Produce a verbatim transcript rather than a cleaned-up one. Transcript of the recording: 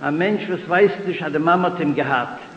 ein Mensch, was weiß nicht, hat die Mama hat ihm gehabt.